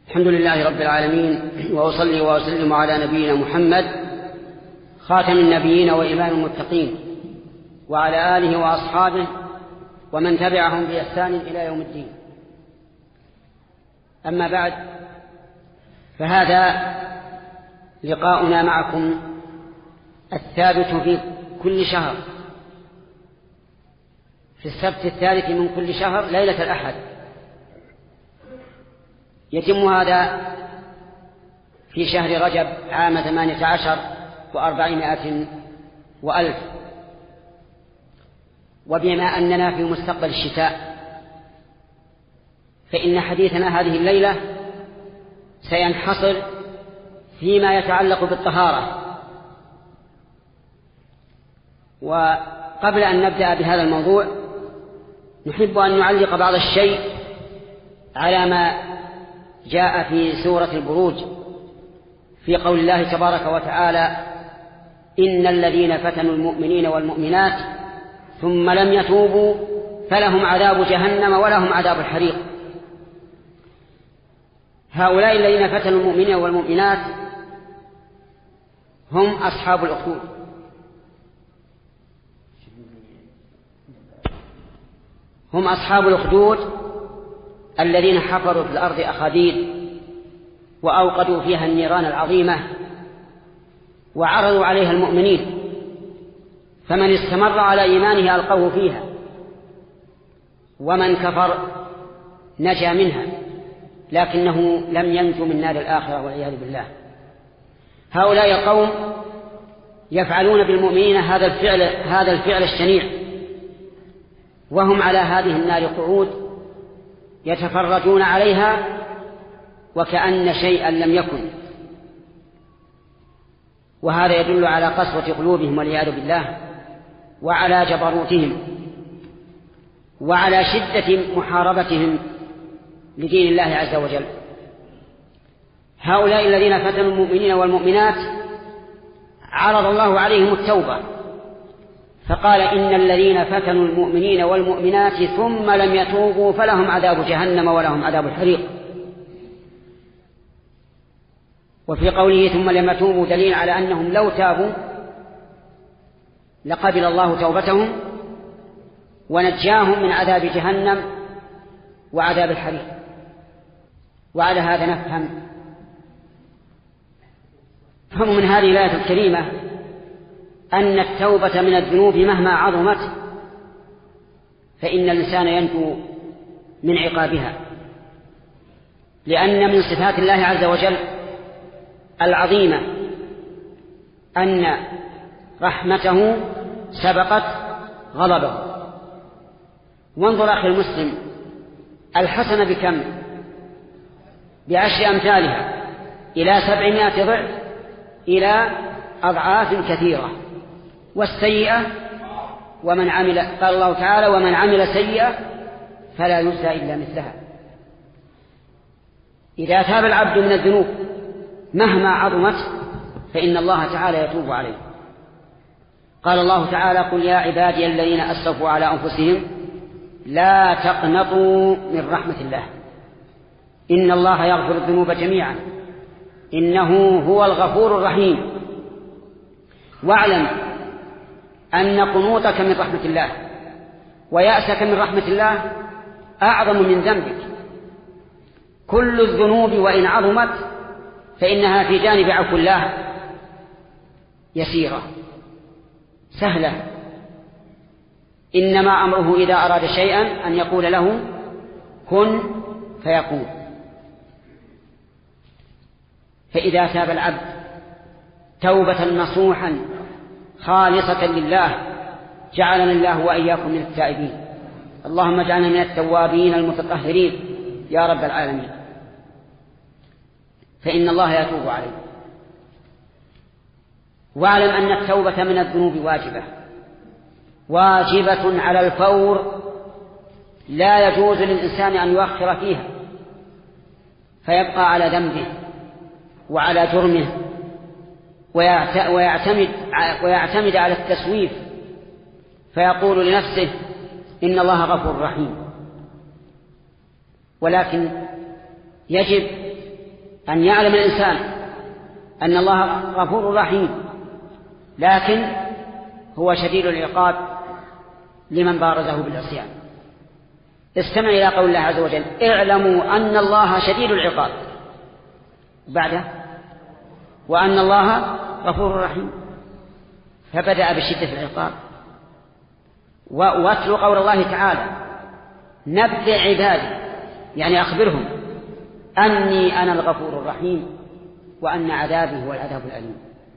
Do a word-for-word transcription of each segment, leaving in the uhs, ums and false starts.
الحمد لله رب العالمين، وأصلي وأسلم على نبينا محمد خاتم النبيين وإمام المتقين، وعلى آله وأصحابه ومن تبعهم بإحسان إلى يوم الدين. أما بعد، فهذا لقاؤنا معكم الثابت في كل شهر في السبت الثالث من كل شهر ليلة الأحد. يتم هذا في شهر رجب عام ثمانية عشر وأربعمائة وألف، وبما أننا في مستقبل الشتاء فإن حديثنا هذه الليلة سينحصر فيما يتعلق بالطهارة. وقبل أن نبدأ بهذا الموضوع نحب أن نعلق بعض الشيء على ما جاء في سورة البروج في قول الله تبارك وتعالى: إن الذين فتنوا المؤمنين والمؤمنات ثم لم يتوبوا فلهم عذاب جهنم ولهم عذاب الحريق. هؤلاء الذين فتنوا المؤمنين والمؤمنات هم أصحاب الأخدود، هم أصحاب الأخدود الذين حفروا في الأرض أخاديد وأوقدوا فيها النيران العظيمة وعرضوا عليها المؤمنين، فمن استمر على إيمانه ألقوه فيها، ومن كفر نجا منها لكنه لم ينجو من نار الآخرة والعياذ بالله. هؤلاء القوم يفعلون بالمؤمنين هذا الفعل هذا الفعل الشنيع، وهم على هذه النار قعود يتفرجون عليها وكأن شيئا لم يكن، وهذا يدل على قسوة قلوبهم والعياذ بالله، وعلى جبروتهم، وعلى شدة محاربتهم لدين الله عز وجل. هؤلاء الذين فتنوا المؤمنين والمؤمنات عرض الله عليهم التوبة فقال: إن الذين فتنوا المؤمنين والمؤمنات ثم لم يتوبوا فلهم عذاب جهنم ولهم عذاب الحريق. وفي قوله ثم لم يتوبوا دليل على أنهم لو تابوا لقبل الله توبتهم ونجاهم من عذاب جهنم وعذاب الحريق. وعلى هذا نفهم فهم من هذه الآية الكريمة أن التوبة من الذنوب مهما عظمت فإن الإنسان ينجو من عقابها، لأن من صفات الله عز وجل العظيمة أن رحمته سبقت غضبه. وانظر أخي المسلم، الحسنة بكم؟ بعشر أمثالها إلى سبعمائة ضعف إلى أضعاف كثيرة. والسيئة ومن عمل، قال الله تعالى: ومن عمل سيئة فلا يجزى إلا مثلها. إذا تاب العبد من الذنوب مهما عظمت فإن الله تعالى يتوب عليه. قال الله تعالى: قل يا عبادي الذين أسرفوا على أنفسهم لا تقنطوا من رحمة الله إن الله يغفر الذنوب جميعا إنه هو الغفور الرحيم. واعلم أن قنوطك من رحمة الله ويأسك من رحمة الله أعظم من ذنبك. كل الذنوب وإن عظمت فإنها في جانب عفو الله يسيرة سهلة. إنما أمره إذا أراد شيئا أن يقول له كن فيكون. فإذا تاب العبد توبة نصوحا خالصة لله جعلنا الله وإياكم من التائبين. اللهم اجعلنا من التوابين المتطهرين يا رب العالمين. فإن الله يتوب عليه. واعلم أن التوبة من الذنوب واجبة واجبة على الفور، لا يجوز للإنسان أن يؤخر فيها فيبقى على ذنبه وعلى جرمه ويعتمد, ويعتمد على التسويف فيقول لنفسه إن الله غفور رحيم. ولكن يجب أن يعلم الإنسان أن الله غفور رحيم، لكن هو شديد العقاب لمن بارزه بالعصيان. استمع إلى قول الله عز وجل: اعلموا أن الله شديد العقاب، بعده وأن الله غفور رحيم، فبدأ بشدة العقاب. واتلو قول الله تعالى: نبئ عبادي، يعني أخبرهم أني أنا الغفور الرحيم وأن عذابي هو العذاب الأليم.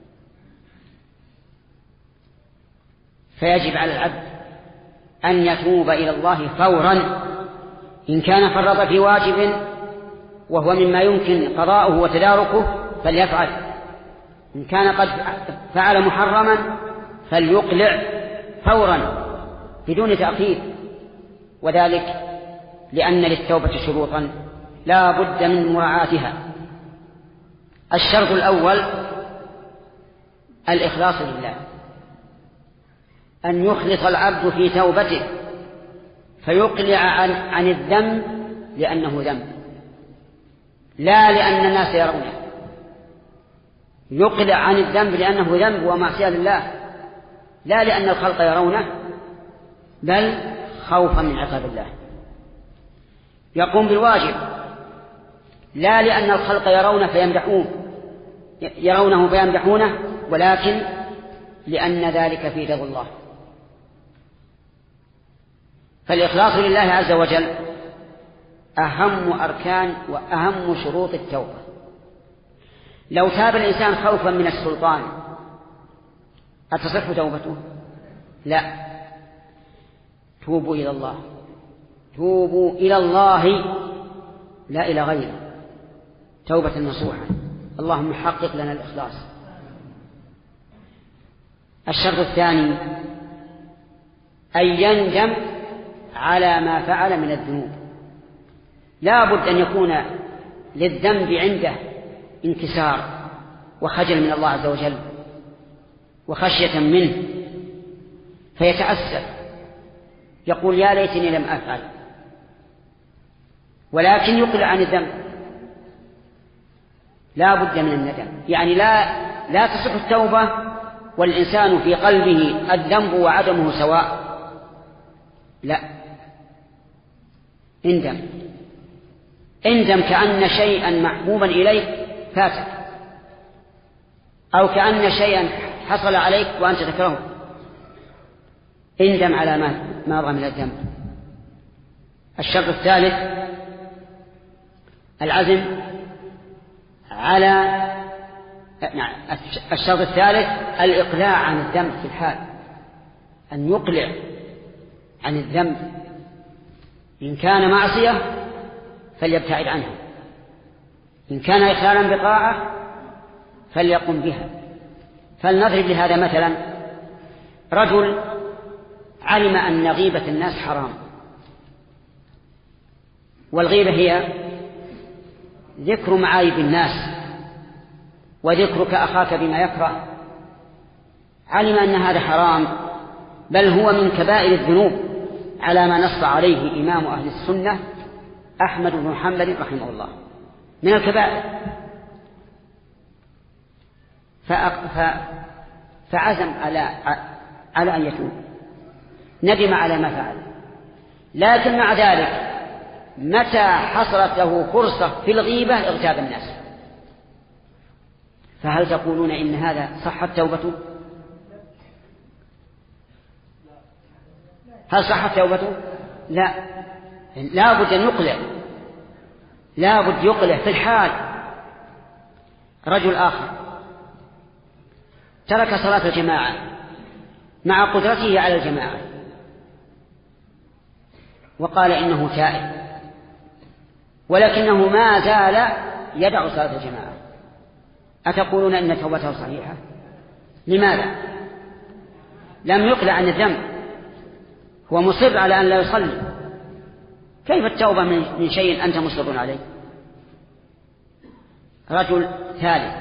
فيجب على العبد أن يتوب إلى الله فورا، إن كان فرط في واجب وهو مما يمكن قضاؤه وتداركه فليفعل، إن كان قد فعل محرما فليقلع فورا بدون تأخير، وذلك لأن للتوبة شروطا لا بد من مراعاتها. الشرط الأول الإخلاص لله، أن يخلص العبد في توبته فيقلع عن, عن الذنب لأنه ذنب، لا لأن الناس يرونه، يقلع عن الذنب لأنه ذنب ومعصية لله، لا لأن الخلق يرونه، بل خوفا من عقاب الله. يقوم بالواجب لا لأن الخلق يرونه فيمدحون يرونه فيمدحونه، ولكن لأن ذلك في رضا الله. فالإخلاص لله عز وجل أهم أركان وأهم شروط التوبة. لو تاب الإنسان خوفا من السلطان أتصح توبته؟ لا. توبوا إلى الله، توبوا إلى الله لا إلى غيره، توبة نصوحا. اللهم حقق لنا الإخلاص. الشرط الثاني أن يندم على ما فعل من الذنوب، لا بد أن يكون للذنب عنده انكسار وخجل من الله عز وجل وخشية منه، فيتأسف يقول: يا ليتني لم أفعل، ولكن يقلع عن الذنب. لا بد من الندم، يعني لا لا تصح التوبة والإنسان في قلبه الذنب وعدمه سواء، لا، اندم اندم كأن شيئا محبوبا إليك فاتك، أو كأن شيئا حصل عليك وأنت تكرهه، اندم على ما مضى من الذنب. الشرط الثالث العزم على نعم الشرط الثالث الإقلاع عن الذنب في الحال، أن يقلع عن الذنب، إن كان معصية فليبتعد عنها، إن كان إخلالا بطاعة فليقم بها. فلنضرب لهذا مثلا: رجل علم أن غيبة الناس حرام، والغيبة هي ذكر معايب الناس وذكرك أخاك بما يكره، علم أن هذا حرام، بل هو من كبائر الذنوب على ما نص عليه إمام أهل السنة أحمد بن محمد رحمه الله، من الكبائر. فعزم على على أن يتوب، ندم على ما فعل، لكن مع ذلك متى حصلت له فرصة في الغيبة اغتاب الناس. فهل تقولون إن هذا صحت توبته؟ هل صحت توبته؟ لا، لا بد أن يقلع، لا بد يقلع في الحال. رجل آخر ترك صلاة الجماعة مع قدرته على الجماعة وقال إنه تائب، ولكنه ما زال يدع صلاة الجماعة، أتقولون إن توبته صحيحة؟ لماذا؟ لم يقلع عن الذنب، هو مصر على أن لا يصلي، كيف التوبة من شيء أنت مصر عليه؟ رجل ثالث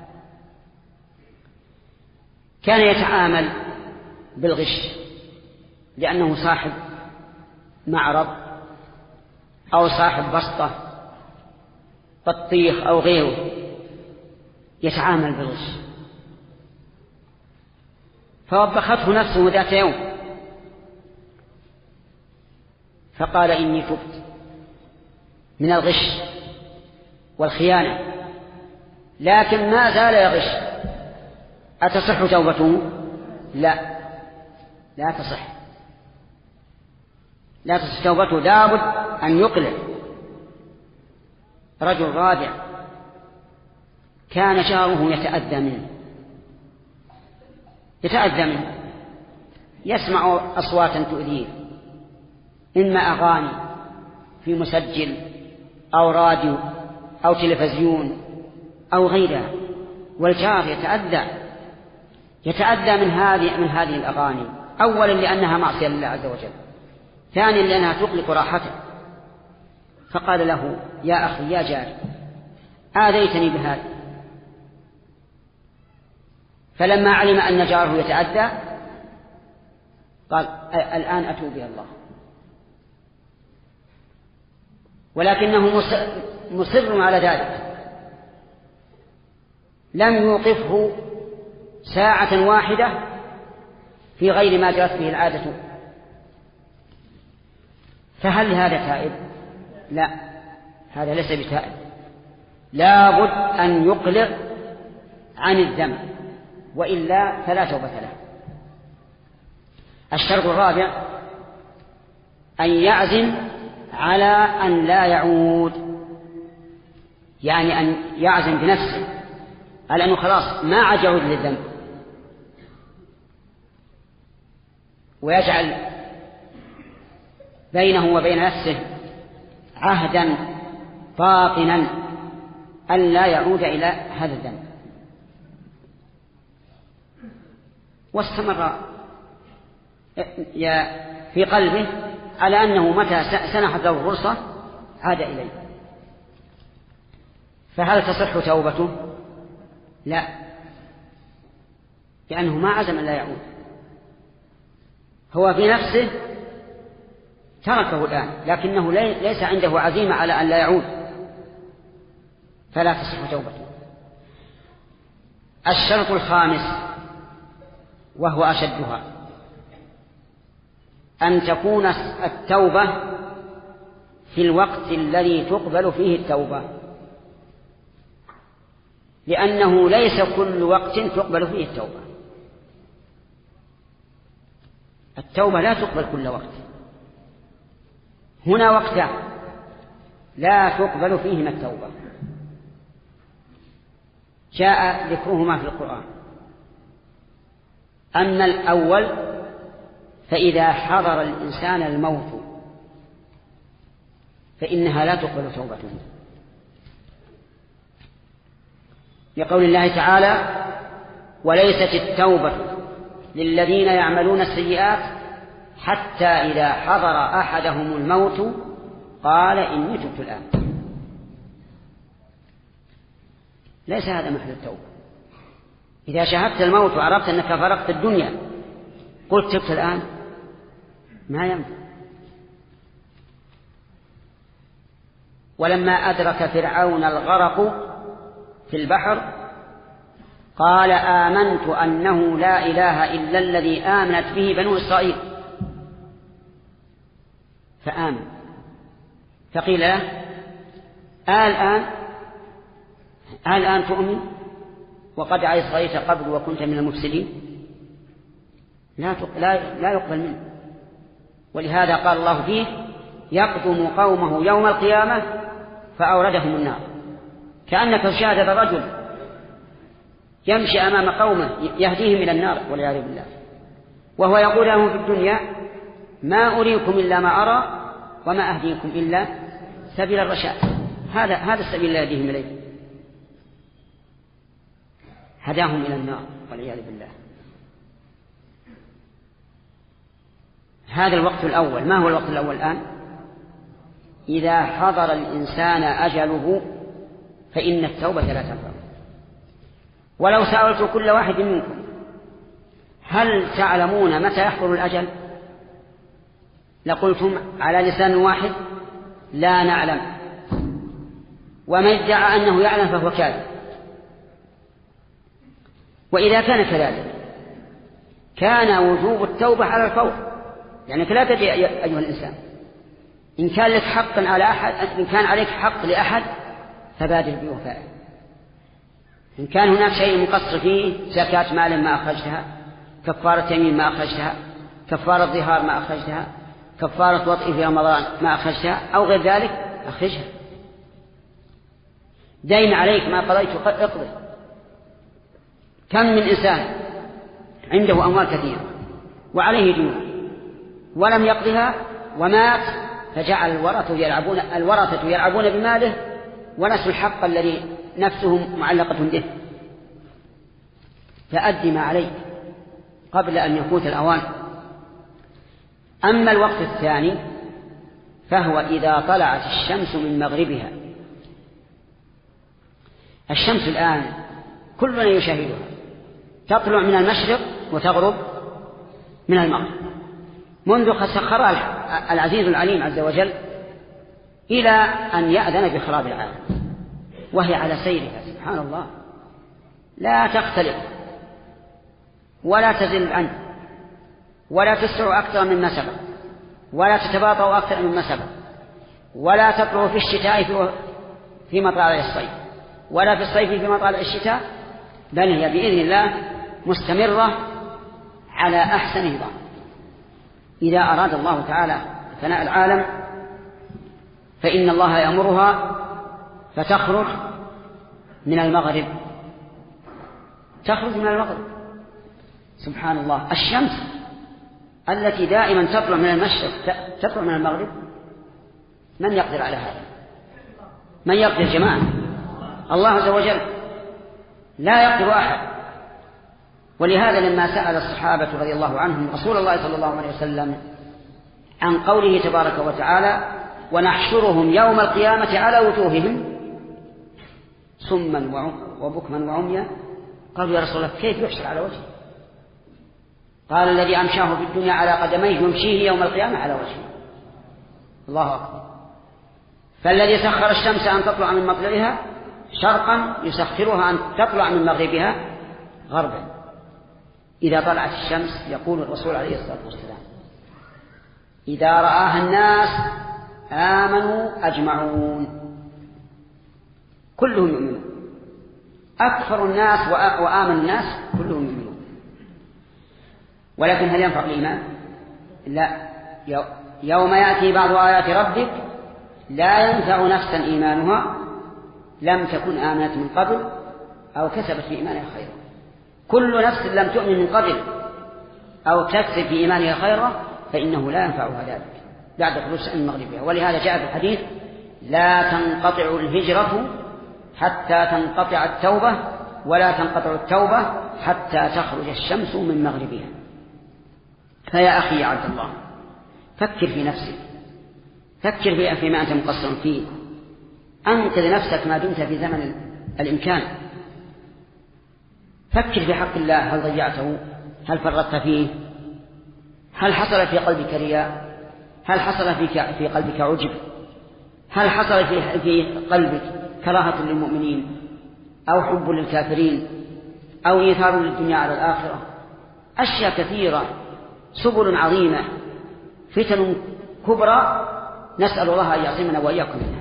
كان يتعامل بالغش لأنه صاحب معرض أو صاحب بسطة بطيخ أو غيره يتعامل بالغش. فوبخته نفسه ذات يوم فقال إني تبت من الغش والخيانة، لكن ما زال يغش. أتصح توبته؟ لا، لا تصح، لا تصح توبته، لابد أن يقلع. رجل رابع كان جاره يتأذى منه يتأذى منه يسمع أصواتا تؤذيه، إما أغاني في مسجل أو راديو أو تلفزيون أو غيرها، والجار يتأذى يتأذى من هذه من هذه الأغاني، أولا لأنها معصية لله عز وجل، ثانيا لأنها تقلق راحته. فقال له يا أخي يا جاري آذيتني بهذا. فلما علم أن جاره يتأذى قال الآن أتوب إلى الله، ولكنه مصر على ذلك، لم يوقفه ساعة واحدة في غير ما جرت به العادة. فهل هذا تائب؟ لا، هذا ليس بتائب، لابد أن يقلع عن الذنب، وإلا فلا توبة له. الشرط الرابع أن يعزم على أن لا يعود، يعني أن يعزم بنفسه على أنه خلاص ما عاد يعود للذنب، ويجعل بينه وبين نفسه عهدا باطنا أن لا يعود إلى هذا الذنب. واستمر في قلبه على أنه متى سنحت له الفرصة عاد إليه. فهل تصح توبته؟ لا، لأنه ما عزم أن لا يعود، هو في نفسه تركه الآن، لكنه ليس عنده عزيمة على أن لا يعود، فلا تصح توبته. الشرط الخامس وهو أشدها أن تكون التوبة في الوقت الذي تقبل فيه التوبة، لأنه ليس كل وقت تقبل فيه التوبة. التوبة لا تقبل كل وقت، هنا وقتان لا تقبل فيهما التوبة جاء ذكرهما في القرآن. أما الأول فإذا حضر الإنسان الموت فإنها لا تقبل توبته، لقول الله تعالى وليست التوبة للذين يعملون السيئات حتى إذا حضر أحدهم الموت قال إني تبت الآن. ليس هذا محل التوبة. إذا شاهدت الموت وعرفت أنك فرقت الدنيا قلت تبت الآن، ما ينفع. ولما أدرك فرعون الغرق في البحر قال آمنت أنه لا إله إلا الذي آمنت به بنو إسرائيل، فآمن. فقيل له الآن الآن تؤمن وقد عصيت قبل وكنت من المفسدين؟ لا لا يقبل منه. ولهذا قال الله فيه يقدم قومه يوم القيامة فأوردهم النار. كأنك تشاهد الرجل يمشي أمام قومه يهديهم إلى النار والعياذ بالله، وهو يقول لهم في الدنيا ما أريكم إلا ما أرى وما أهديكم إلا سبيل الرشاد. هذا هذا السبيل الذي يهديهم إليه، هداهم إلى النار والعياذ بالله. هذا الوقت الأول. ما هو الوقت الأول الآن؟ إذا حضر الإنسان أجله فإن التوبة لا تنفع. ولو سألت كل واحد منكم هل تعلمون متى يحضر الأجل؟ لقلتم على لسان واحد لا نعلم. ومن ادعى أنه يعلم فهو كاذب. وإذا كان كذلك كان وجوب التوبة على الفور، يعني لا تدري أيها الإنسان، إن كان لك حق على أحد، إن كان عليك حق لأحد فبادر بوفائه. إن كان هناك شيء مقصر فيه، زكاة مال ما أخرجتها، كفارة يمين ما أخرجتها، كفارة ظهار ما أخرجتها، كفارة وطئ في رمضان ما أخرجتها، أو غير ذلك أخرجها. دين عليك ما قضيت اقضي. كم من إنسان عنده أموال كثيرة وعليه ديون ولم يقضها ومات، فجعل الورثة يلعبون الورثة يلعبون بماله ونسوا الحق الذي نفسهم معلقة به. فأد ما عليك قبل أن يفوت الأوان. أما الوقت الثاني فهو إذا طلعت الشمس من مغربها. الشمس الآن كلنا يشاهدها، تطلع من المشرق وتغرب من المغرب، منذ سخرها العزيز العليم عز وجل إلى أن يأذن بخراب العالم، وهي على سيرها سبحان الله، لا تختلف ولا تزل عنه ولا تسرع أكثر مما سبق ولا تتباطأ أكثر مما سبق ولا تطلع في الشتاء في مطالع الصيف ولا في الصيف في مطالع الشتاء، بل هي بإذن الله مستمرة على أحسن نظام. إذا أراد الله تعالى فناء العالم فإن الله يأمرها فتخرج من المغرب، تخرج من المغرب سبحان الله. الشمس التي دائما تطلع من المشرق تطلع من المغرب، من يقدر على هذا؟ من يقدر جماعة؟ الله عز وجل، لا يقدر أحد. ولهذا لما سأل الصحابة رضي الله عنهم رسول الله صلى الله عليه وسلم عن قوله تبارك وتعالى ونحشرهم يوم القيامة على وجوههم صما وبكما وعميا، قالوا يا رسول الله كيف يحشر على وجهه؟ قال الذي أمشاه في الدنيا على قدميه يمشيه يوم القيامة على وجهه. الله أكبر. فالذي سخر الشمس أن تطلع من مطلعها شرقا يسخرها أن تطلع من مغربها غربا. إذا طلعت الشمس يقول الرسول عليه الصلاة والسلام إذا رآها الناس آمنوا أجمعون، كلهم يؤمنون، أكثر الناس وآمن الناس كلهم يؤمنون. ولكن هل ينفع الإيمان؟ لا. يوم يأتي بعض آيات ربك لا ينفع نفسا إيمانها لم تكن آمنت من قبل أو كسبت في إيمانها خيرا. كل نفس لم تؤمن من قبل أو تكسب في إيمانها خيرا فإنه لا ينفعها ذلك بعد خروج من مغربها. ولهذا جاء في الحديث لا تنقطع الهجرة حتى تنقطع التوبة ولا تنقطع التوبة حتى تخرج الشمس من مغربها. فيا أخي يا عبد الله فكر في نفسك، فكر فيما أنت مقصر فيه، أنقذ نفسك ما دمت في زمن الإمكان. فكر في حق الله، هل ضيعته؟ هل فرطت فيه؟ هل حصل في قلبك رياء؟ هل حصل في قلبك عجب؟ هل حصل في قلبك كراهة للمؤمنين أو حب للكافرين أو إيثار للدنيا على الآخرة؟ أشياء كثيرة، سبل عظيمة، فتن كبرى، نسأل الله أن يعصمنا وإياكم منها.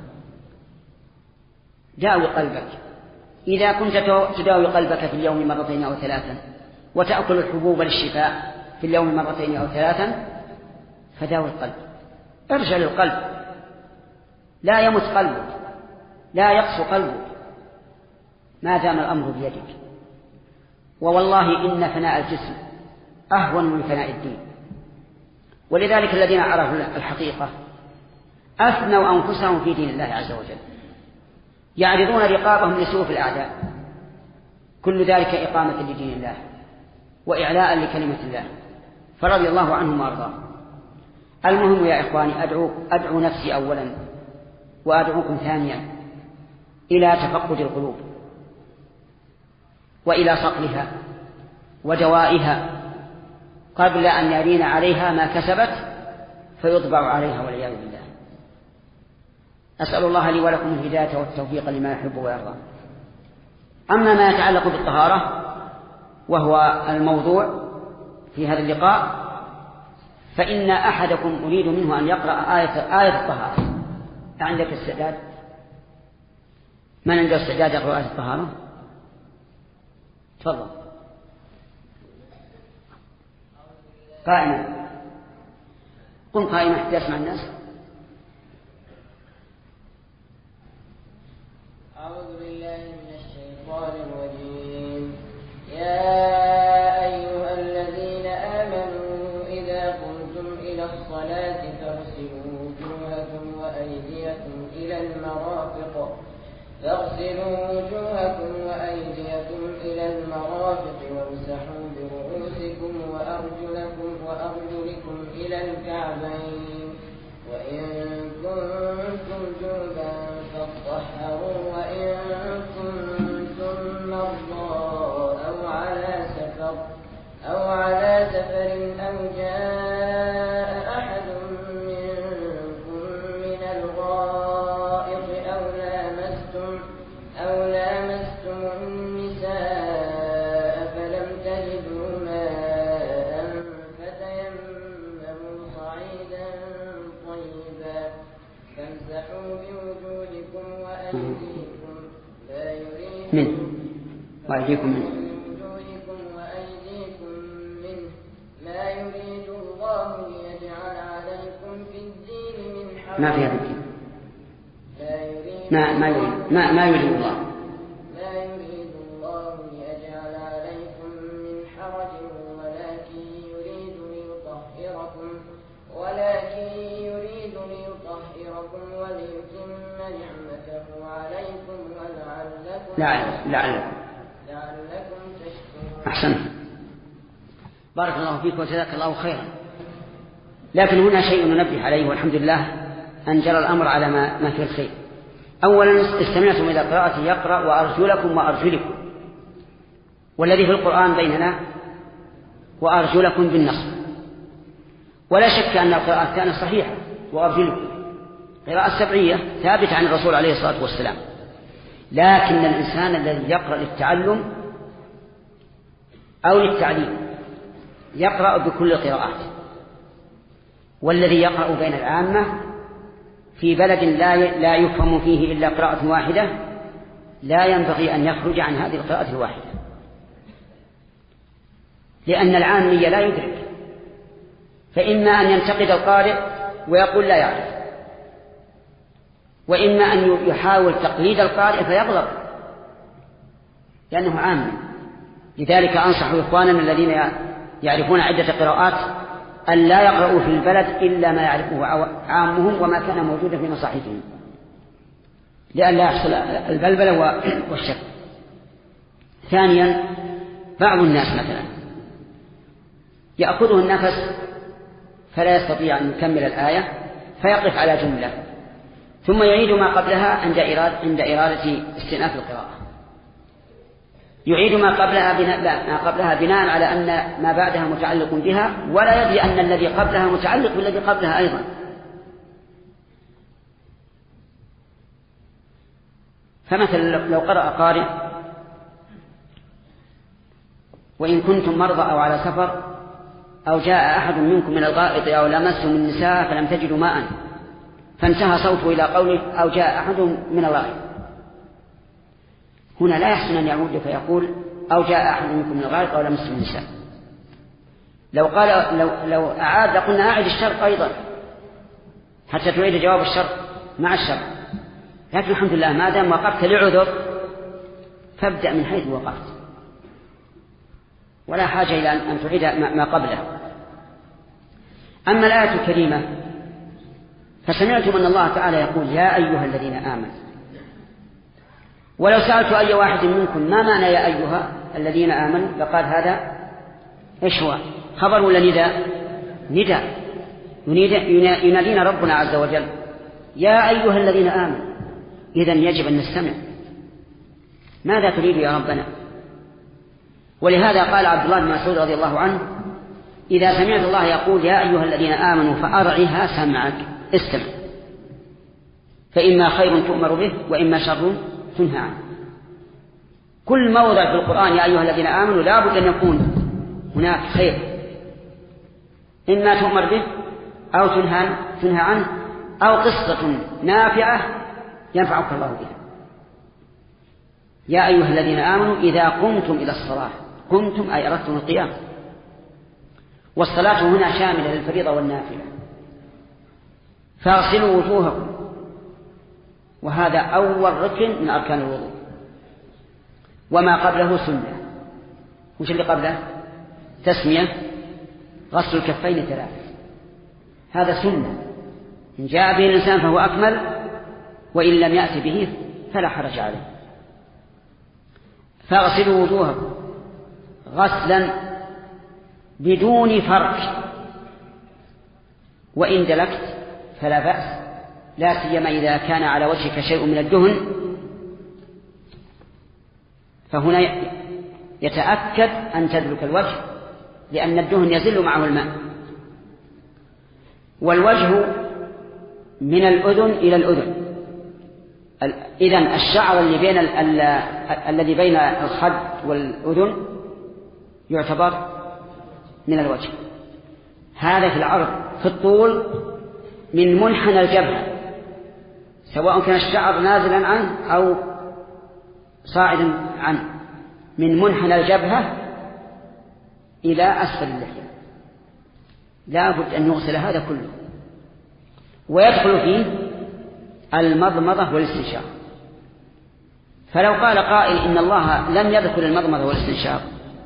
داوي قلبك. إذا كنت تداوي قلبك في اليوم مرتين أو ثلاثا وتأكل الحبوب للشفاء في اليوم مرتين أو ثلاثا فداوي القلب. ارجع للقلب، لا يمت قلبك، لا يقسو قلبك ما دام الأمر بيدك. ووالله إن فناء الجسم أهون من فناء الدين. ولذلك الذين عرفوا الحقيقة أثنوا أنفسهم في دين الله عز وجل، يعرضون رقابهم لسيوف الأعداء، كل ذلك إقامة لدين الله وإعلاء لكلمة الله، فرضي الله عنهم وأرضاهم. المهم يا إخواني أدعو, أدعو نفسي أولا وأدعوكم ثانيا إلى تفقد القلوب وإلى صقلها ودوائها قبل أن يرين عليها ما كسبت فيطبع عليها والعياذ بالله. أسأل الله لي ولكم الهداية والتوفيق لما يحب ويرضى. أما ما يتعلق بالطهارة وهو الموضوع في هذا اللقاء، فإن أحدكم أريد منه أن يقرأ آية, آية الطهارة. عندك استعداد؟ من عنده استعداد يقرأ آية الطهارة؟ تفضل. قائمة، قم قائمة حتى يسمع الناس. أعوذ بالله من الشيطان الرجيم. يا أيها الذين آمنوا إذا قمتم إلى الصلاة فاغسلوا وجوهكم وأيديكم إلى المرافق فاغسلوا وجوهكم وأيديكم إلى المرافق وامسحوا برؤوسكم وأرجلكم وأرجلكم إلى الكعبين وإن كنتم جنبا فاطهروا وإن كنتم مرضى أو على سفر أو على سفر أو جاء أحد منكم من الغائط أو لامستم أو لامستم النساء فلم تجدوا ماء فتيمموا صعيدا طيبا فامسحوا بوجوهكم وأيديكم لا يريد من وأيديكم من وجوهكم وأيديكم منه لا يريد الله ليجعل عليكم في الدين من حرج. ما فيها الدين. لا يريد ما ما يريد ما ما يريد الله. لا يريد الله ليجعل عليكم من حرج ولكن يريد ليطهركم ولكن يريد ليطهركم وليتم نعمته عليكم ولعلكم لعل لعل لعلكم تشكرون. أحسنت، بارك الله فيك وجزاك الله خيرا. لكن هنا شيء ننبه عليه، والحمد لله أن جرى الأمر على ما, ما فيه الخير. أولا استمعتم إلى قراءة يقرأ وأرجلكم وأرجلكم، والذي في القرآن بيننا وأرجلكم بالنصب، ولا شك أن القراءة كانت صحيحة وأرجلكم قراءة سبعية ثابتة عن الرسول عليه الصلاة والسلام. لكن الإنسان الذي يقرأ للتعلم أو للتعليم يقرأ بكل القراءات، والذي يقرأ بين العامة في بلد لا لا يفهم فيه إلا قراءة واحدة لا ينبغي أن يخرج عن هذه القراءة الواحدة، لأن العامي لا يدرك، فإما أن ينتقد القارئ ويقول لا يعرف، وإما أن يحاول تقليد القارئ فيغلط لأنه عام. لذلك أنصح إخواننا الذين يعرفون عدة قراءات أن لا يقرأوا في البلد إلا ما يعرفه عامهم وما كان موجودا في مصاحفهم، لأن لا يحصل البلبلة والشك. ثانيا، بعض الناس مثلا يأخذه النفس فلا يستطيع أن يكمل الآية فيقف على جملة ثم يعيد ما قبلها عند إرادة, عند إرادة استئناف القراءة، يعيد ما قبلها بناء, ما قبلها بناء على أن ما بعدها متعلق بها، ولا يدري أن الذي قبلها متعلق بالذي قبلها أيضا. فمثلا لو قرأ قارئ وإن كنتم مرضى أو على سفر أو جاء أحد منكم من الغائط أو لمستم النساء فلم تجدوا ماء، فانتهى صوته إلى قوله أو جاء أحد من الغائط، هنا لا يحسن أن يعود فيقول أو جاء أحد منكم من الغائط أو لمستم النساء. لو قال لو, لو أعاد لقلنا أعد الشرط أيضا حتى تعيد جواب الشرط مع الشرط، لكن الحمد لله ما دام وقفت لعذر فابدأ من حيث وقفت، ولا حاجة إلى أن تعيد ما قبله. أما الآية الكريمة فسمعتم أن الله تعالى يقول يا أيها الذين آمنوا، ولو سألت أي واحد منكم ما معنى يا أيها الذين آمنوا لقال هذا إيش هو؟ خبر ولا نداء؟ نداء ينادينا ربنا عز وجل يا أيها الذين آمنوا، إذن يجب أن نستمع. ماذا تريد يا ربنا؟ ولهذا قال عبد الله بن مسعود رضي الله عنه إذا سمعت الله يقول يا أيها الذين آمنوا فأرعها سمعك، استمع. فإما خير تؤمر به وإما شر تنهى عنه. كل موضع في القرآن يا أيها الذين آمنوا لا بد أن يكون هناك خير، إما تؤمر به أو تنهى تنهى عنه، أو قصة نافعة ينفعك الله بها. يا أيها الذين آمنوا إذا قمتم إلى الصلاة، قمتم أي أردتم القيام، والصلاة هنا شاملة للفريضة والنافلة. فاغسلوا وجوهكم، وهذا أول ركن من أركان الوضوء، وما قبله سنة. وش اللي قبله؟ تسمية، غسل الكفين ثلاث، هذا سنة، إن جاء به الإنسان فهو أكمل، وإن لم يأتي به فلا حرج عليه. فاغسلوا وجوهكم غسلا بدون فرك، وإن دلكت فلا بأس، لا سيما إذا كان على وجهك شيء من الدهن، فهنا يتأكد أن تدلك الوجه، لأن الدهن يزل معه الماء. والوجه من الأذن إلى الأذن، إذن الشعر اللي بين ال ال الذي بين الخد والأذن يعتبر من الوجه. هذا في العرض. في الطول من منحنى الجبهة، سواء كان الشعر نازلا عنه أو صاعدا عنه، من منحنى الجبهة إلى أسفل اللحية، لا بد أن يغسل هذا كله. ويدخل فيه المضمضة والاستنشاق. فلو قال قائل إن الله لم يذكر المضمضة والاستنشاق،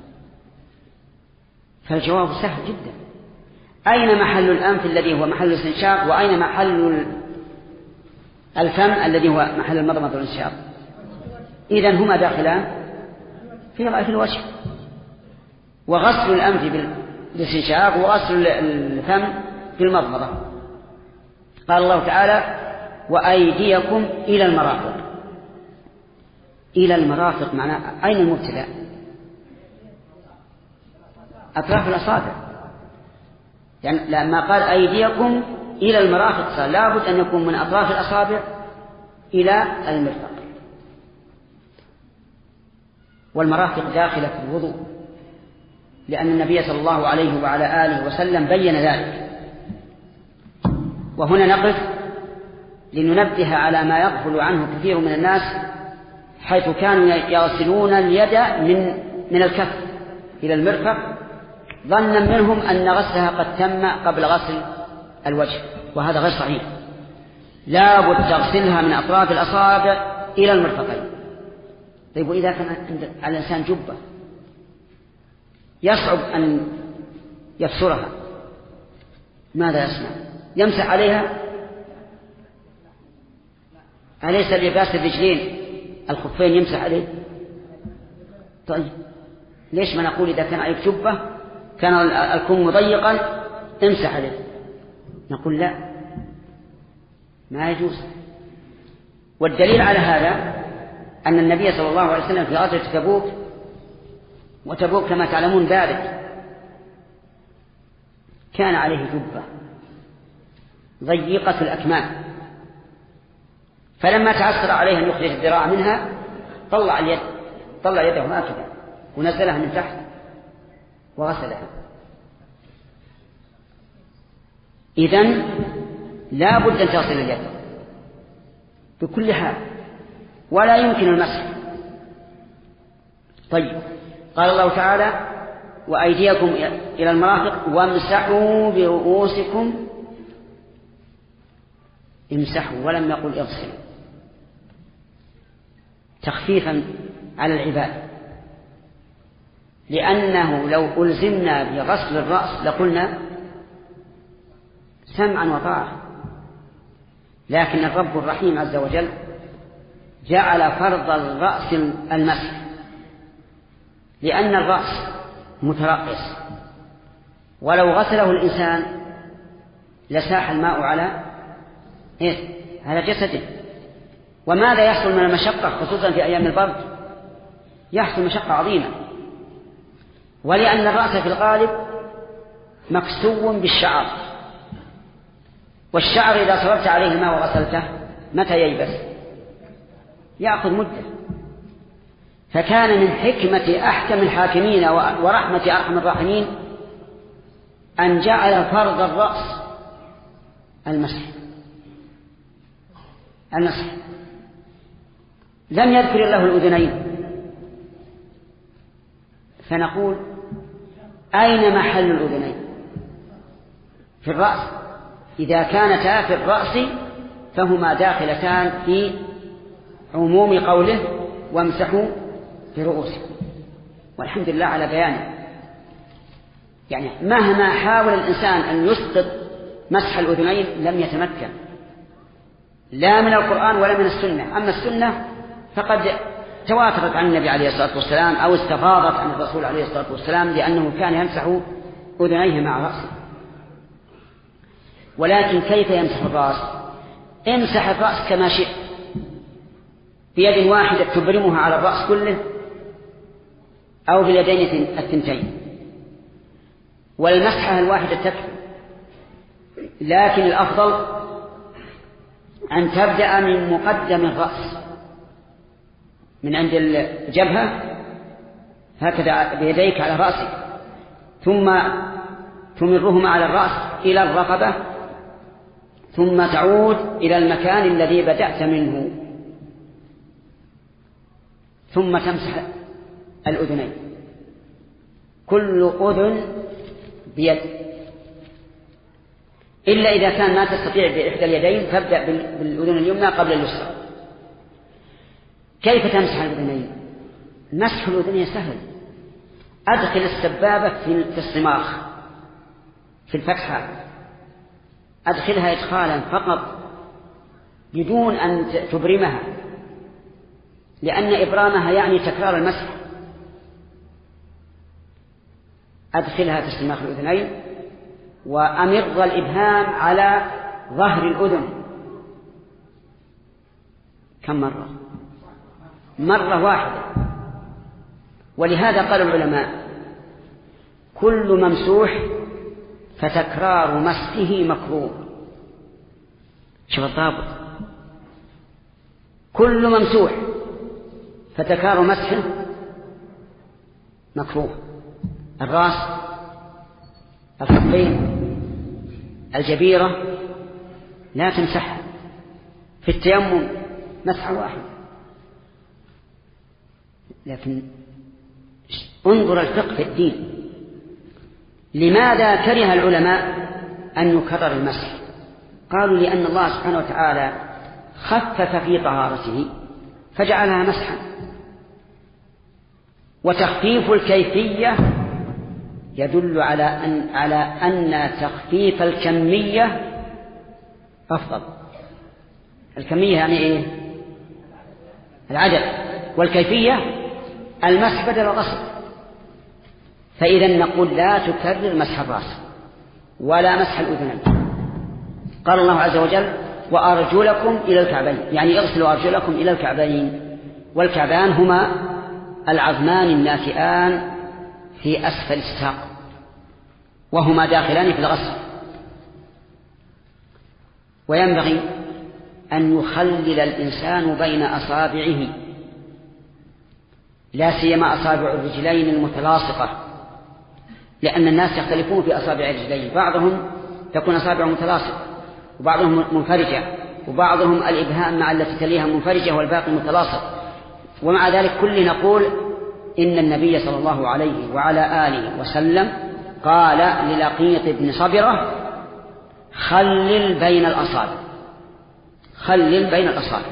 فالجواب سهل جدا. أين محل الأنف الذي هو محل الاستنشاق، وأين محل الفم الذي هو محل المضمضة والاستنشاق؟ إذن هما داخلان في رأي الوجه. وغسل الأنف بالاستنشاق وغسل الفم بالمضمضة. قال الله تعالى وأيديكم إلى المرافق. إلى المرافق معناه أين المبتدأ؟ أطراف الأصابع. يعني لما قال أيديكم إلى المرافق صار لابد أن يكون من أطراف الأصابع إلى المرفق. والمرافق داخلة في الوضوء، لأن النبي صلى الله عليه وعلى آله وسلم بين ذلك. وهنا نقف لننبه على ما يغفل عنه كثير من الناس، حيث كانوا يغسلون اليد من من الكف إلى المرفق ظنا منهم أن غسلها قد تم قبل غسل الوجه، وهذا غير صحيح. لا بد تغسلها من أطراف الأصابع إلى المرفقين. طيب وإذا كان على الإنسان جبة يصعب أن يبصرها، ماذا يصنع؟ يمسح عليها؟ أليس لباس الرجلين الخفين يمسح عليه؟ طيب ليش ما نقول إذا كان عليك جبة كان الكم مضيقا امسح عليه؟ نقول لا، ما يجوز. والدليل على هذا أن النبي صلى الله عليه وسلم في غزوة تبوك، وتبوك كما تعلمون بارد، كان عليه جبة ضيقة الأكمام، فلما تعسر عليه أن يخرج الذراع منها طلع اليد طلع يده هكذا ونزلها من تحت وغسلها. إذن لا بد أن تصل اليد بكل حال، ولا يمكن المسح. طيب قال الله تعالى وأيديكم إلى المرافق وامسحوا برؤوسكم. امسحوا ولم يقل اغسلوا، تخفيفا على العباد، لأنه لو ألزمنا بغسل الرأس لقلنا سمعا وطاعة، لكن الرب الرحيم عز وجل جعل فرض الرأس المسح، لأن الرأس مترقص، ولو غسله الإنسان لساح الماء على إيه؟ على جسده. وماذا يحصل من المشقة خصوصا في أيام البرد؟ يحصل مشقة عظيمة، ولأن الرأس في الغالب مكسو بالشعر، والشعر إذا صرفت عليه الماء وغسلته متى ييبس؟ يأخذ مدة. فكان من حكمة أحكم الحاكمين ورحمة أرحم الراحمين أن جعل فرض الرأس المسح المسح لم يذكر الله الأذنين. فنقول أين محل الأذنين؟ في الرأس. إذا كانتا في الرأس فهما داخلتان في عموم قوله وامسحوا برؤوسكم، والحمد لله على بيانه. يعني مهما حاول الإنسان أن يسقط مسح الأذنين لم يتمكن، لا من القرآن ولا من السنة. أما السنة فقد تواترت عن النبي عليه الصلاة والسلام أو استفاضت عن الرسول عليه الصلاة والسلام لأنه كان يمسح أذنيه مع رأسه. ولكن كيف يمسح الرأس؟ امسح الرأس كما شئت، بيد واحدة تبرمها على الرأس كله أو باليدين الثنتين، والمسحة الواحدة تكفي. لكن الأفضل أن تبدأ من مقدم الرأس، من عند الجبهة هكذا بيديك على رأسك، ثم تمرهما على الرأس إلى الرقبة، ثم تعود إلى المكان الذي بدأت منه، ثم تمسح الأذنين، كل أذن بيد، إلا إذا كان ما تستطيع بإحدى اليدين فابدأ بالأذن اليمنى قبل اليسرى. كيف تمسح الأذنين؟ مسح الأذنين سهل. أدخل السبابة في الصماخ في الفتحة، أدخلها إدخالا فقط بدون أن تبرمها، لأن إبرامها يعني تكرار المسح. أدخلها في الصماخ الأذنين وأمر الإبهام على ظهر الأذن. كم مرة؟ مرة واحدة. ولهذا قال العلماء كل ممسوح فتكرار مسحه مكروه. شوف الضابط، كل ممسوح فتكرار مسحه مكروه. الرأس، الخفين، الجبيرة لا تمسحها. في التيمم مسحة واحدة. لكن انظر الفقه في الدين، لماذا كره العلماء أن يكرر المسح؟ قالوا لأن الله سبحانه وتعالى خفف في طهارته فجعلها مسحا، وتخفيف الكيفية يدل على أن على أن تخفيف الكمية أفضل. الكمية يعني إيه؟ العدد، والكيفية المسح بدل الغسل. فإذا نقول لا تكرر مسح الرأس ولا مسح الأذنين. قال الله عز وجل وأرجلكم إلى الكعبين، يعني اغسلوا أرجلكم إلى الكعبين، والكعبان هما العظمان الناتئان في أسفل الساق، وهما داخلان في الغسل. وينبغي أن يخلل الإنسان بين أصابعه، لا سيما أصابع الرجلين المتلاصقة، لأن الناس يختلفون في أصابع الرجلين، بعضهم تكون أصابع متلاصقة وبعضهم منفرجة، وبعضهم الإبهام مع التي تليها منفرجة والباقي متلاصق. ومع ذلك كل نقول إن النبي صلى الله عليه وعلى آله وسلم قال للقيط بن صبرة خلل بين الأصابع، خلل بين الأصابع.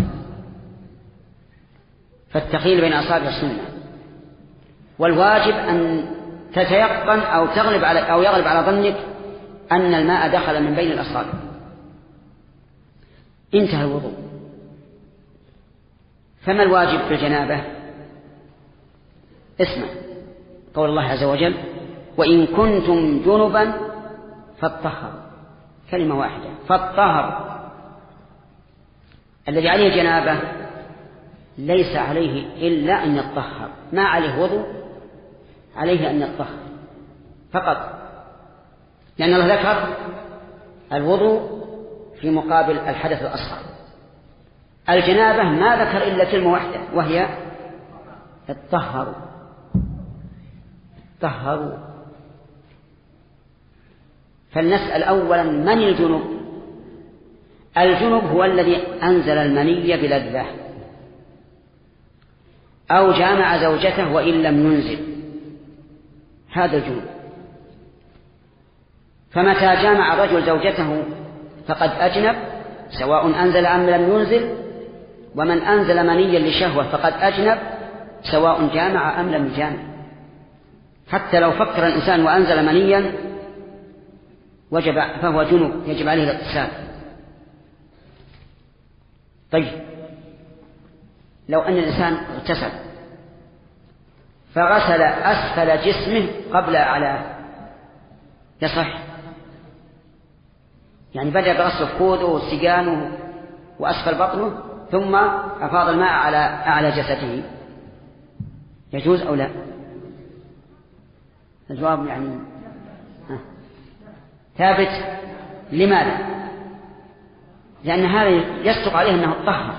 فالتخليل بين أصابع السنة، والواجب أن تتيقن أو تغلب على أو يغلب على ظنك أن الماء دخل من بين الأصابع. انتهى الوضوء. فما الواجب في الجنابة؟ اسمع قول الله عز وجل وإن كنتم جنبا فاطهروا، كلمة واحدة، فاطهروا. الذي عليه جنابة ليس عليه إلا أن يطهر، ما عليه وضوء، عليه أن يطهر فقط، لأن الله ذكر الوضوء في مقابل الحدث الأصغر. الجنابة ما ذكر إلا كلمة واحدة وهي اتطهروا. اتطهروا. فلنسأل أولا من الجنب؟ الجنب هو الذي أنزل المني بلذة أو جامع زوجته وإن لم ينزل، هذا الجنب. فمتى جامع الرجل زوجته فقد أجنب سواء أنزل أم لم ينزل، ومن أنزل منيا لشهوة فقد أجنب سواء جامع أم لم يجامع. حتى لو فكر الإنسان وأنزل منيا وجب فهو جنب يجب عليه الاغتسال. طيب لو أن الإنسان اغتسل فغسل أسفل جسمه قبل أعلاه يصح؟ يعني بدأ بغسل خوذه وسجانه وأسفل بطنه ثم أفاض الماء على أعلى جسده، يجوز أو لا؟ الجواب يعني ها. ثابت. لماذا؟ لأن هذا يصدق عليه أنه اتطهر.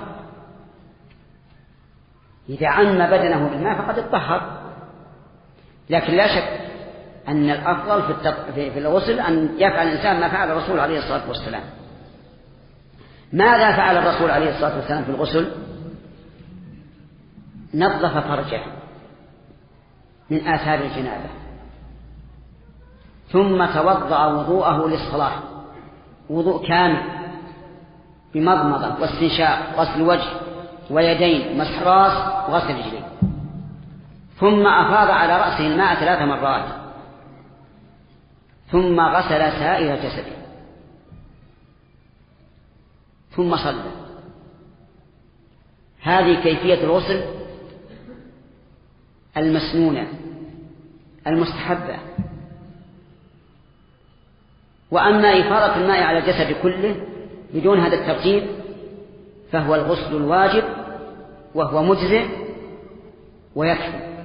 إذا عم بدنه بالماء فقد اتطهر. لكن لا شك أن الأفضل في, التط... في الغسل أن يفعل الإنسان ما فعل الرسول عليه الصلاة والسلام. ماذا فعل الرسول عليه الصلاة والسلام في الغسل؟ نظف فرجه من آثار الجنابة، ثم توضأ وضوءه للصلاة وضوء كامل بمضمضة واستنشاق، غسل وجه ويدين، مسح راس وغسل رجلين، ثم أفاض على رأسه الماء ثلاث مرات، ثم غسل سائر جسده، ثم صلى. هذه كيفية الغسل المسنونة المستحبة. وأما إفاضة الماء على الجسد كله بدون هذا الترتيب فهو الغسل الواجب وهو مجزئ ويكفي.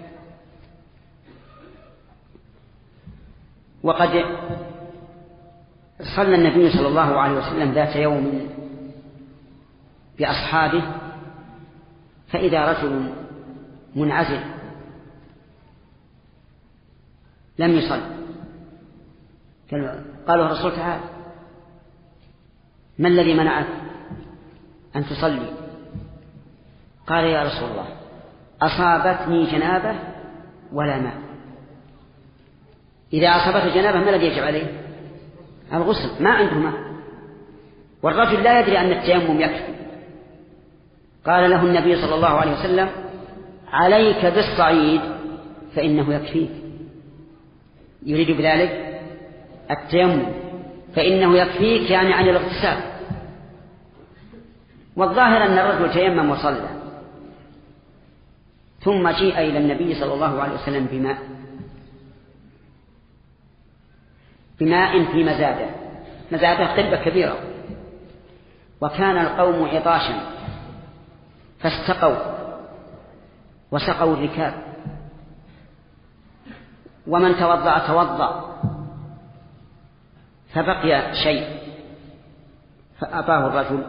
وقد صلى النبي صلى الله عليه وسلم ذات يوم بأصحابه فإذا رجل منعزل لم يصل، قالوا الرسول تعالى ما الذي منعك أن تصلي؟ قال يا رسول الله أصابتني جنابة ولا ماء. إذا أصابته جنابة ما الذي يجب عليه؟ الغسل، ما عنده ماء، والرجل لا يدري أن التيمم يكفي. قال له النبي صلى الله عليه وسلم عليك بالصعيد فإنه يكفيك، يريد بذلك التيمم، فإنه يكفيك يعني عن الاغتسال. والظاهر أن الرجل تيمم وصلى، ثم جيء إلى النبي صلى الله عليه وسلم بماء بماء في مزادة، مزادة قلبة كبيرة، وكان القوم عطاشا فاستقوا وسقوا الركاب، ومن توضأ توضأ، فبقي شيء فأعطاه الرجل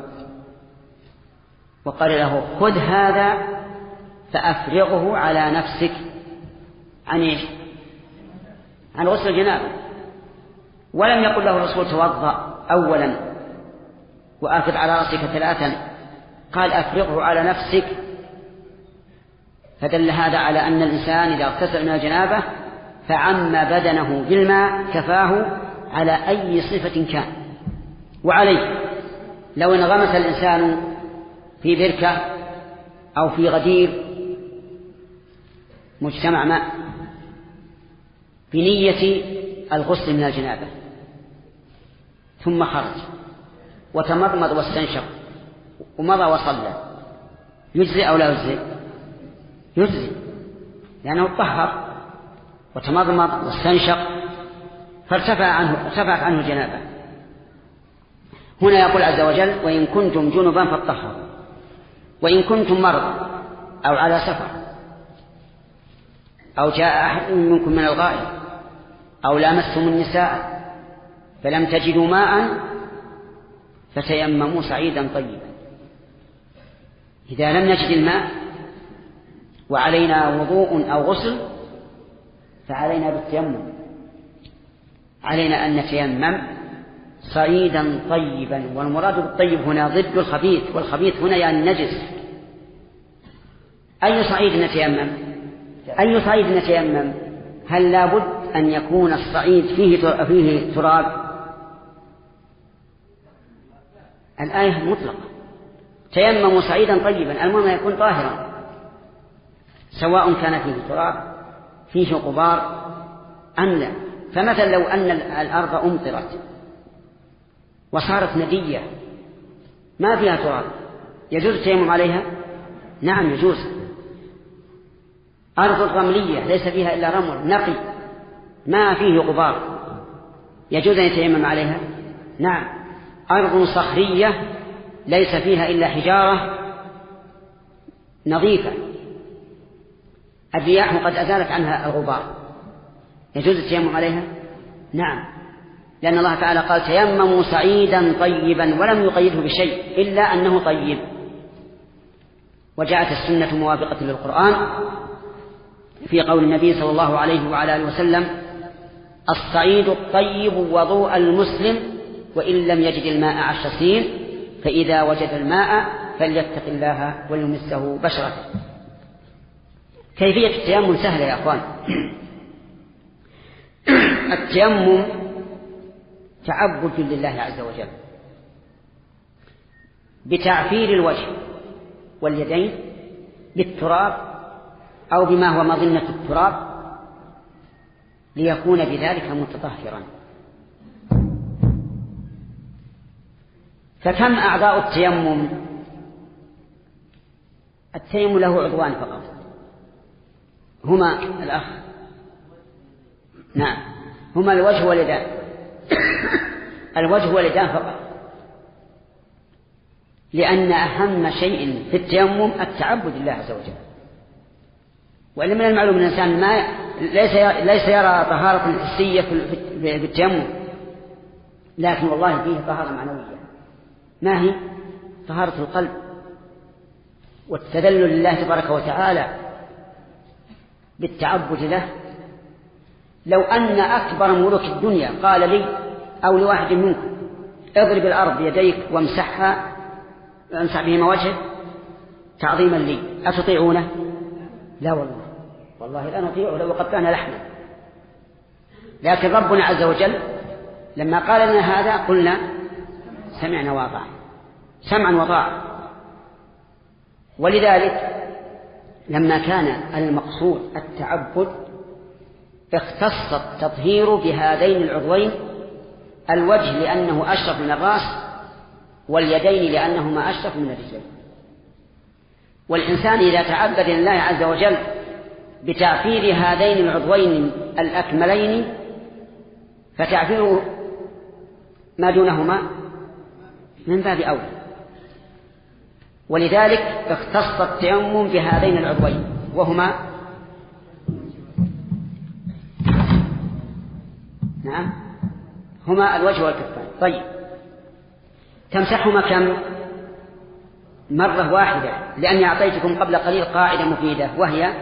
وقال له خذ هذا فأفرغه على نفسك عن إيش؟ عن غسل الجنابة. ولم يقل له الرسول توضأ أولا وآخذ على رأسك ثلاثا، قال أفرغه على نفسك. فدل هذا على أن الإنسان إذا اغتسل من الجنابة فعم بدنه بالماء كفاه على أي صفة كان. وعليه لو انغمس الإنسان في بركة أو في غدير مجتمع ماء بنية الغسل من الجنابة ثم خرج وتمضمض واستنشق ومضى وصلى، يجزي أو لا يجزي؟ يجزي، لأنه طهر وتمضمض واستنشق فارتفع عنه ارتفعت عنه الجنابة. هنا يقول عز وجل وإن كنتم جنبا فاطهروا، وإن كنتم مرضى أو على سفر أو جاء أحد منكم من الغائط أو لامستم النساء فلم تجدوا ماء فتيمموا صعيدا طيبا. إذا لم نجد الماء وعلينا وضوء أو غسل فعلينا بالتيمم، علينا أن نتيمم صعيدا طيبا، والمراد بالطيب هنا ضد الخبيث، والخبيث هنا يعني النجس. أي صعيد نتيمم؟ أي صعيد نتيمم؟ هل لابد أن يكون الصعيد فيه فيه تراب؟ الآية مطلقة، تيمموا صعيدا طيبا، المهم يكون طاهرا، سواء كان فيه تراب فيه غبار أم لا. فمثلا لو أن الأرض أمطرت وصارت ندية ما فيها تراب، يجوز التيمم عليها؟ نعم يجوز. أرض رملية ليس فيها إلا رمل نقي ما فيه غبار، يجوز أن يتيمم عليها؟ نعم. أرض صخرية ليس فيها إلا حجارة نظيفة الرياح قد أزالت عنها الغبار، يجوز التيمم عليها؟ نعم، لأن الله تعالى قال تيمموا صعيدا طيبا ولم يقيده بشيء إلا أنه طيب. وجاءت السنة موافقة للقرآن في قول النبي صلى الله عليه وعلى آله وسلم الصعيد الطيب وضوء المسلم وإن لم يجد الماء عشر سنين، فإذا وجد الماء فليتق الله وليمسه بشرته. كيفية التيمم سهلة يا أخوان. التيمم تعبد لله عز وجل بتعفير الوجه واليدين بالتراب أو بما هو مظنة التراب ليكون بذلك متطهرا. فكم أعضاء التيمم؟ التيمم له عضوان فقط، هما الأخ نعم هما الوجه واليدان. الوجه واليدان فقط، لأن أهم شيء في التيمم التعبد لله عز وجل. وإن من المعلوم أن الإنسان ما ليس ليس يرى طهارة حسية في التيمم، لكن والله فيه طهارة معنوية. ما هي؟ طهارة القلب والتذلل لله تبارك وتعالى بالتعبد له. لو أن أكبر ملوك الدنيا قال لي أو لواحد منكم اضرب الأرض بيديك وامسحها وامسح بهما وجهك تعظيما لي، أتطيعونه؟ لا والله، والله لا نطيعه لو قد كان لحما. لكن ربنا عز وجل لما قال لنا هذا قلنا سمعنا وأطعنا، سمعا وطاعة. ولذلك لما كان المقصود التعبد اختص التطهير بهذين العضوين، الوجه لأنه أشرف من الرأس، واليدين لأنهما أشرف من الرجلين. والإنسان إذا تعبد لله عز وجل بتعفير هذين العضوين الأكملين فتعفير ما دونهما من باب أولى. ولذلك اختص التيمم بهذين العضوين وهما نعم هما الوجه والكفان. طيب تمسحهما كم؟ مرة واحدة، لأني أعطيتكم قبل قليل قاعدة مفيدة، وهي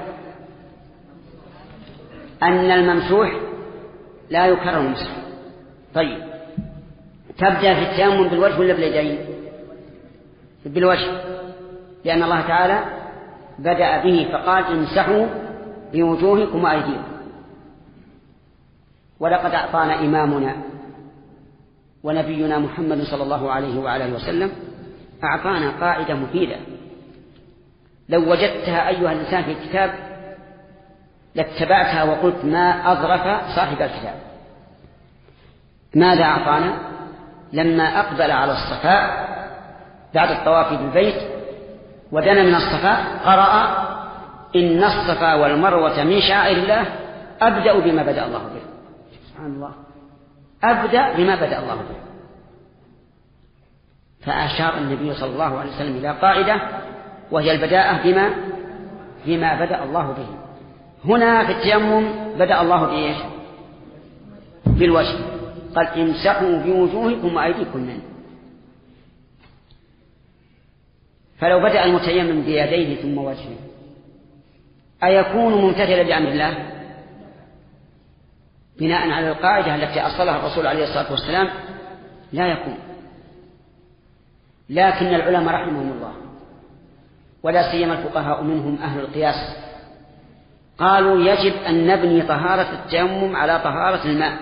أن الممسوح لا يكرر المسح. طيب تبدأ في التيمم بالوجه ولا باليدين؟ بالوجه، لأن الله تعالى بدأ به فقال امسحوا بوجوهكم وأيديكم. ولقد أعطانا إمامنا ونبينا محمد صلى الله عليه وعلى آله وسلم أعطانا قاعدة مفيدة لو وجدتها أيها الإنسان في الكتاب لاتبعتها وقلت ما أظرف صاحب الكتاب. ماذا أعطانا؟ لما أقبل على الصفاء بعد الطواف بالبيت ودنا من الصفاء قرأ إن الصفا والمروة من شعائر الله أبدأ بما بدأ الله به. سبحان الله، أبدأ بما بدأ الله به. فأشار النبي صلى الله عليه وسلم إلى قاعدة وهي البداءة بما بما بدأ الله به. هنا في التيمم بدأ الله بإيش؟ بالوجه، قال امسحوا بوجوهكم وأيديكم منه. فلو بدأ المتيمم بيديه ثم وجهه أيكون ممتثلا لأمر الله بناء على القاعدة التي أصلها الرسول عليه الصلاة والسلام؟ لا يكون. لكن العلماء رحمهم الله ولا سيما الفقهاء منهم أهل القياس قالوا يجب أن نبني طهارة التيمم على طهارة الماء،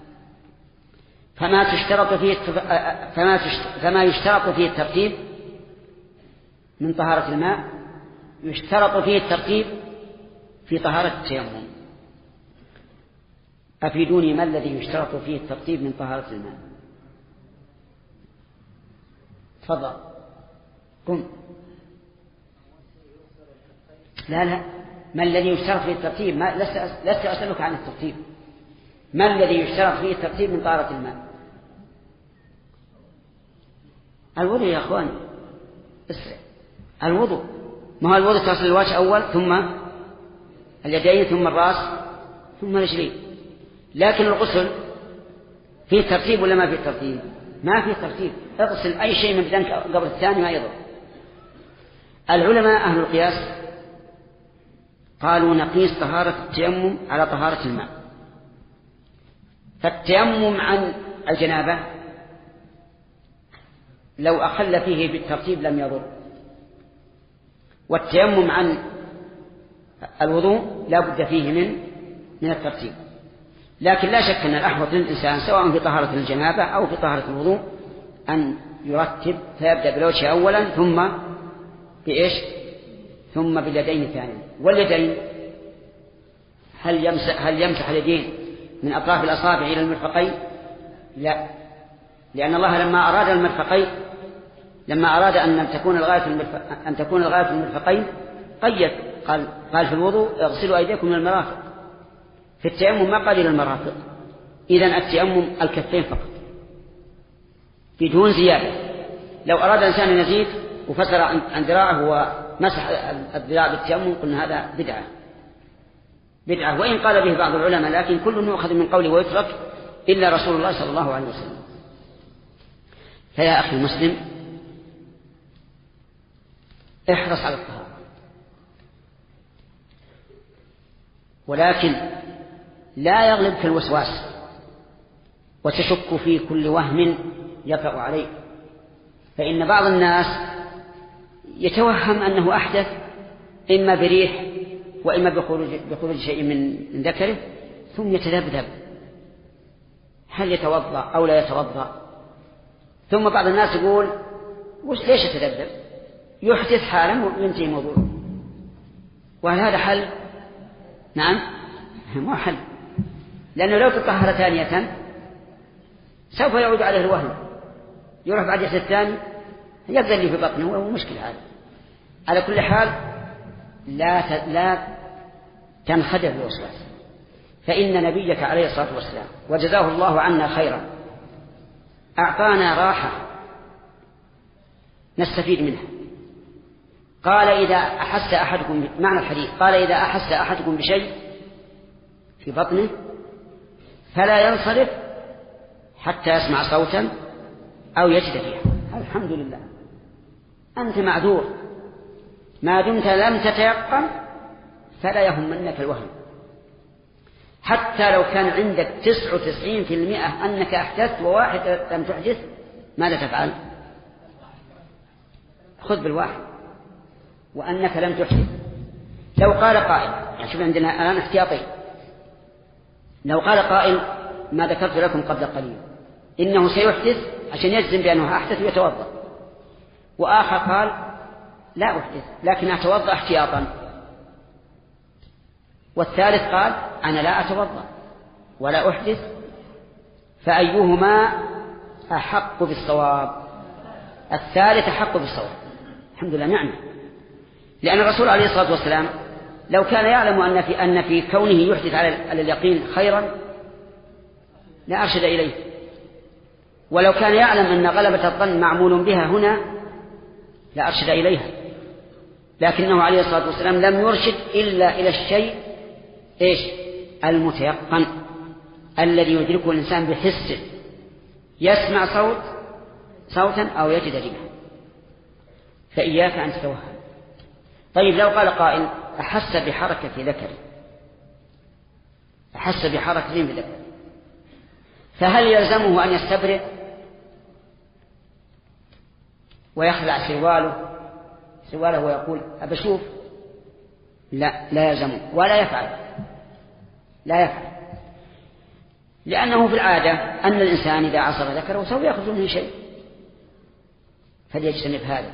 فما تشترط فيه فما فما يشترط فيه الترتيب من طهارة الماء يشترط فيه الترتيب في طهارة التيمم. أفيدوني ما الذي يشترط فيه الترتيب من طهارة الماء؟ تفضل قم. لا لا ما الذي يشترط فيه الترتيب؟ ما لست لست أسألك عن الترتيب. ما الذي يشترط فيه الترتيب من طهارة الماء؟ الوضوء يا أخواني، اسرع. الوضوء، ما هو الوضوء تصل الوجه أول ثم اليدين ثم الرأس ثم الرجلين. لكن الغسل فيه ترتيب ولا ما فيه ترتيب؟ ما فيه ترتيب. اغسل أي شيء من بدنك قبل الثاني ما يضر. العلماء أهل القياس قالوا نقيس طهارة التيمم على طهارة الماء. فالتيمم عن الجنابة لو أخل فيه بالترتيب لم يضر، والتيمم عن الوضوء لا بد فيه من من الترتيب. لكن لا شك أن الأحوط للإنسان سواء في طهارة الجنابة أو في طهارة الوضوء أن يرتب، فيبدأ بالوجه أولا ثم بإيش ثم باليدين ثانيا. واليدين هل يمسح هل يمسح اليدين من أطراف الأصابع إلى المرفقين؟ لا، لأن الله لما أراد المرفقين لما أراد أن تكون الغاية المرفق أن تكون الغاية المرفقين قيد، قال قال في الوضوء اغسلوا أيديكم من المرافق. في التيمم ما قال إلى المرافق. إذن التيمم الكفين فقط بدون زيادة. لو أراد إنسان أن يزيد وفسر عن ذراعه ومسح الذراع بالتيمم قلنا هذا بدعة بدعة وإن قال به بعض العلماء، لكن كل يؤخذ من قوله ويترك إلا رسول الله صلى الله عليه وسلم. فيا أخي المسلم احرص على الطهارة، ولكن لا يغلبك الوسواس وتشك في كل وهم يقع عليه. فإن بعض الناس يتوهم أنه أحدث إما بريح وإما بخروج, بخروج شيء من ذكره ثم يتذبذب هل يتوضأ أو لا يتوضأ. ثم بعض الناس يقول وش ليش يتذبذب؟ يحدث حالا وينتهي موضوع. وهل هذا حل؟ نعم مو حل، لأنه لو تطهر ثانية سوف يعود عليه الوهم، يروح بعد يسر الثاني يقدر في بطنه وهو مشكلة هذا. على كل حال لا لا تنخدع بالوسواس، فإن نبيك عليه الصلاة والسلام وجزاه الله عنا خيرا أعطانا راحة نستفيد منها. قال إذا أحس أحدكم معنى الحديث قال إذا أحس أحدكم بشيء في بطنه فلا ينصرف حتى يسمع صوتا أو يجد فيها. الحمد لله أنت معذور ما دمت لم تتيقن، فلا يهمنك الوهم. حتى لو كان عندك تسعة وتسعين في المئة أنك أحدثت وواحد لم تحدث، ماذا تفعل؟ خذ بالواحد وأنك لم تحدث. لو قال قائل، يعني شوف عندنا الآن احتياطي، لو قال قائل ما ذكرت لكم قبل قليل إنه سيحدث عشان يجزم بأنه أحدث ويتوضأ، وآخر قال لا أحدث لكن أتوضأ احتياطا، والثالث قال أنا لا أتوضأ ولا أحدث، فأيهما أحق بالصواب؟ الثالث أحق بالصواب. الحمد لله نعمة، لأن الرسول عليه الصلاة والسلام لو كان يعلم أن في, أن في كونه يحدث على اليقين خيرا لا أرشد إليه، ولو كان يعلم أن غلبة الظن معمول بها هنا لا أرشد إليها، لكنه عليه الصلاة والسلام لم يرشد إلا إلى الشيء إيش المتيقن الذي يدركه الإنسان بحسه، يسمع صوت صوتا أو يجد ريحا. فإياك أن تتوهم. طيب لو قال قائل أحس بحركة ذكري، أحس بحركة بذكري، فهل يلزمه أن يستبرئ ويخلع سرواله سرواله ويقول أبشوف؟ لا، لا يلزمه ولا يفعل، لا يفعل، لأنه في العادة أن الإنسان إذا عصر ذكره سوف يخرج منه شيء، فليجتنب هذا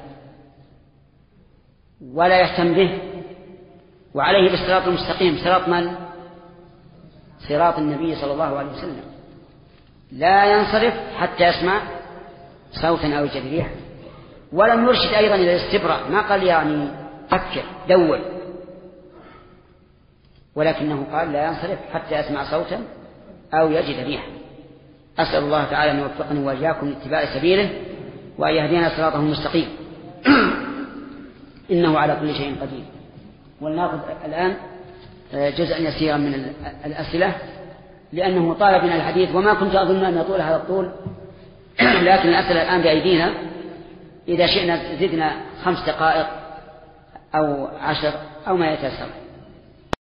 ولا يهتم به، وعليه بالصراط المستقيم. صراط من؟ صراط النبي صلى الله عليه وسلم. لا ينصرف حتى يسمع صوتا أو يجد ريحا. ولم يرشد أيضا إلى الاستبراء، ما قال يعني فكر دور، ولكنه قال لا ينصرف حتى يسمع صوتا أو يجد ريحا. أسأل الله تعالى أن يوفقني وإياكم لاتباع سبيله وأن يهدينا صراطه المستقيم إنه على كل شيء قدير. ولنأخذ الآن جزءا يسيرا من الأسئلة لأنه طال بنا الحديث، وما كنت أظن أن يطول هذا الطول لكن الأسئلة الآن بأيدينا، إذا شئنا زدنا خمس دقائق أو عشر أو ما يتسر.